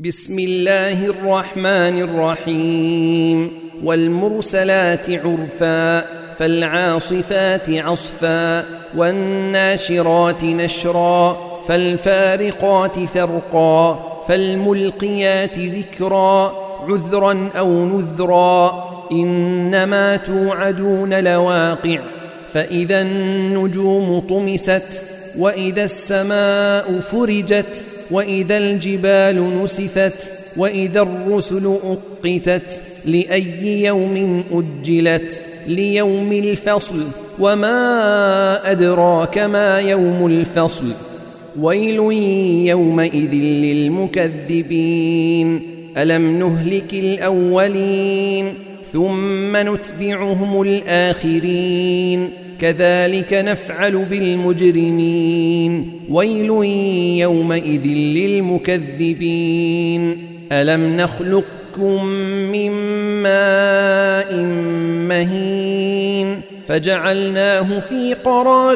بسم الله الرحمن الرحيم والمرسلات عرفا فالعاصفات عصفا والناشرات نشرا فالفارقات فرقا فالملقيات ذكرا عذرا أو نذرا إنما توعدون لواقع فإذا النجوم طمست وإذا السماء فرجت وإذا الجبال نسفت وإذا الرسل أقتت لأي يوم أجلت ليوم الفصل وما أدراك ما يوم الفصل ويل يومئذ للمكذبين ألم نهلك الأولين ثم نتبعهم الآخرين كذلك نفعل بالمجرمين ويل يومئذ للمكذبين ألم نخلقكم من ماء مهين فجعلناه في قرار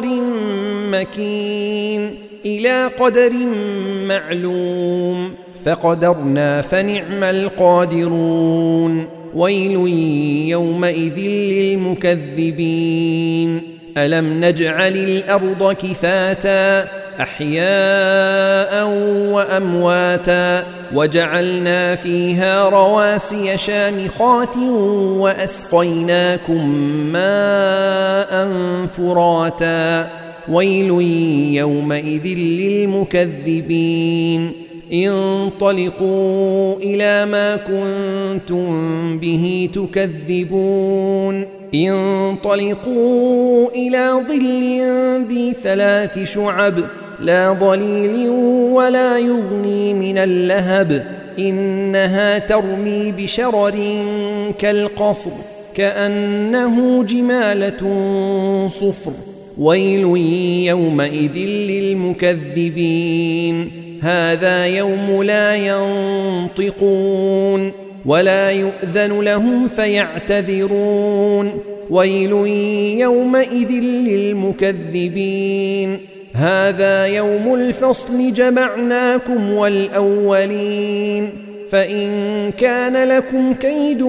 مكين إلى قدر معلوم فقدرنا فنعم القادرون ويل يومئذ للمكذبين ألم نجعل الأرض كفاتا أحياء وأمواتا وجعلنا فيها رواسي شامخات وأسقيناكم ماء فراتا ويل يومئذ للمكذبين انطلقوا إلى ما كنتم به تكذبون انطلقوا إلى ظل ذي 3 شعب لا ظليل ولا يغني من اللهب إنها ترمي بشرر كالقصر كأنه جمالة صفر ويل يومئذ للمكذبين هذا يوم لا ينطقون ولا يؤذن لهم فيعتذرون ويل يومئذ للمكذبين هذا يوم الفصل جمعناكم والأولين فإن كان لكم كيد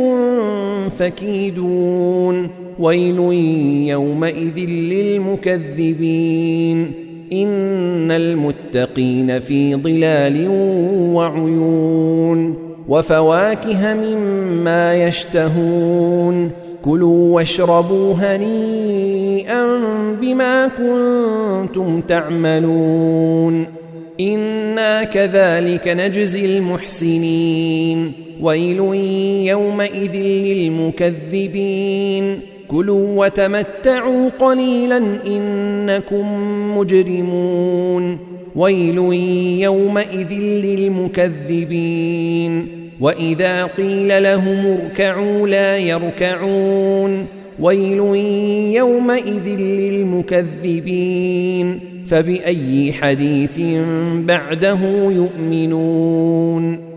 فكيدون ويل يومئذ للمكذبين إن المتقين في ظلال وعيون وفواكه مما يشتهون كلوا واشربوا هنيئا بما كنتم تعملون إنا كذلك نجزي المحسنين ويل يومئذ للمكذبين كلوا وتمتعوا قليلا إنكم مجرمون ويل يومئذ للمكذبين وإذا قيل لهم اركعوا لا يركعون ويل يومئذ للمكذبين فبأي حديث بعده يؤمنون